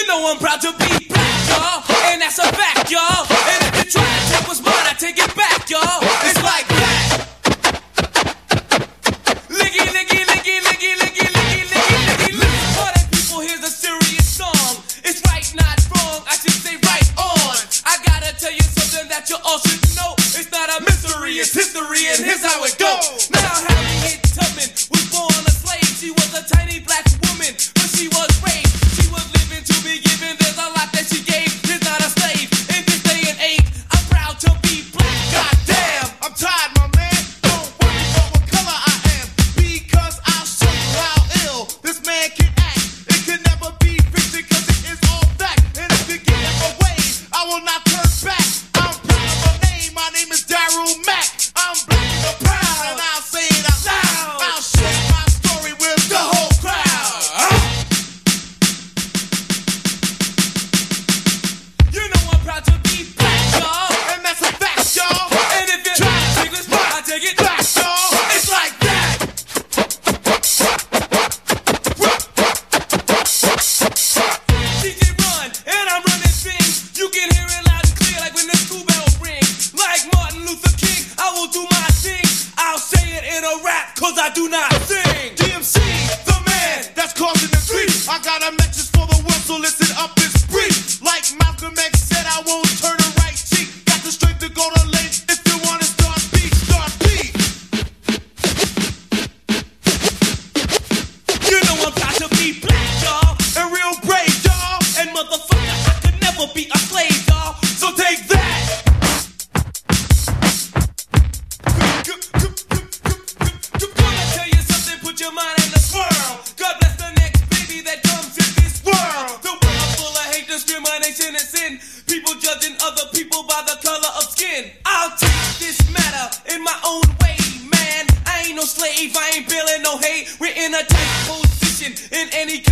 know I'm proud to be black, y'all, and that's a fact, y'all. And if you try to take what's mine, I take it back, y'all. It's like that. Liggy, liggy, liggy, liggy, liggy, liggy, liggy, liggy, liggy. Party people, here's a serious song. It's right, not wrong. I should say right on. I gotta tell you something that you all should know. It's not a mystery, it's history, and here's how it goes. Now Harriet Tubman was born a slave. She was a tiny black woman, but she was raped. She was living to be given. There's a lot that she gave. She's not a slave in this day and age. I'm proud to be black. Goddamn, I'm tired, my man. Don't worry about what color I am, because I'll show you how ill this man can act. It can never be fixed because it is all fact. And if you get in my way, I will not turn back. I'm proud of my name. My name is Daryl Mack. I'm black and proud, and I'll say it out loud. I'll share my story with the whole crowd. you know I'm proud to be black, y'all. And that's a fact, y'all. And if you try to take this back, I take it back. Black, y'all. It's like that. DJ Run, and I'm running things. You can hear it loud and clear, like when the school bell rings. Like Martin Luther King, I will do my thing. I'll say it in a rap, cause I do not sing. DMC, the man that's causing the grief. I got a message for the world, so listen up, it's brief. Like Malcolm X said, I won't turn a right cheek. Got the strength to go to length. If you wanna start beef, start beef. You know I'm proud to be black, y'all. And real brave, y'all. And motherfucker, I could never be a slave, y'all. So take that. Gonna tell you something, put your mind in a swirl. God bless the next baby that comes in this world. The world full of hate, discrimination, and sin. People judging other people by the color of skin. I'll take this matter in my own way, man. I ain't no slave, I ain't feeling no hate. We're in a tight position in any